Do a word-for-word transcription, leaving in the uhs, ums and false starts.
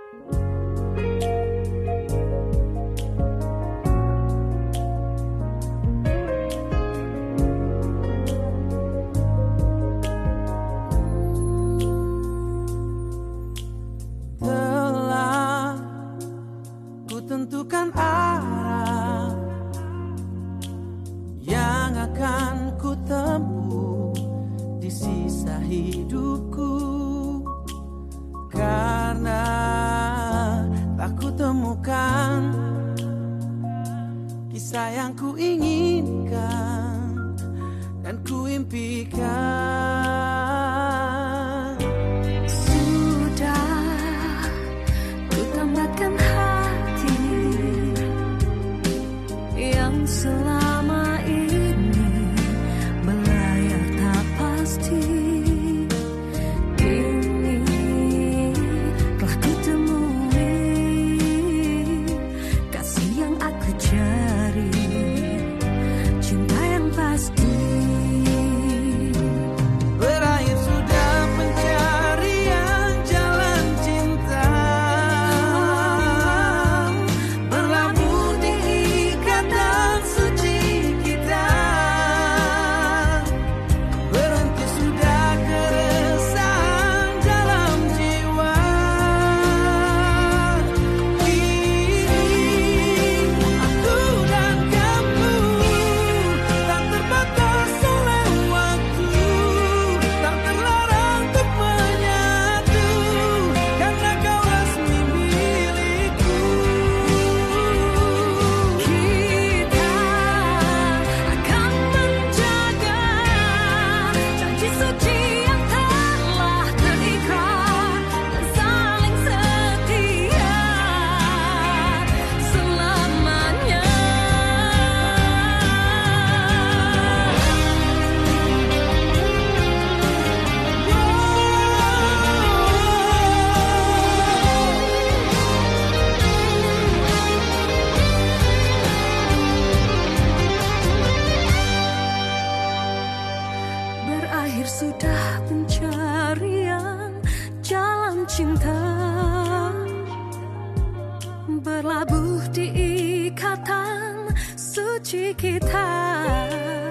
Tentukan arah yang akan ku tempuh di sisa hidupku, karena tak ku temukan kisah yang ku inginkan dan ku impikan. Sudah ku tambatkan yang selama ini melayar tak pasti, kini telah kutemui kasih yang aku cari, cinta yang pasti. Berakhir sudah pencarian jalan cinta, berlabuh di ikatan suci kita. Berhenti sudah keresahan dalam jiwa. Kini aku dan kamu tak terbatas oleh waktu, tak terlarang untuk menyatu, karena kau resmi milikku. Kita akan menjaga janji suci yang telah terikat dan saling setia selamanya. Berakhir sudah pencarian jalan cinta, berlabuh di ikatan suci kita.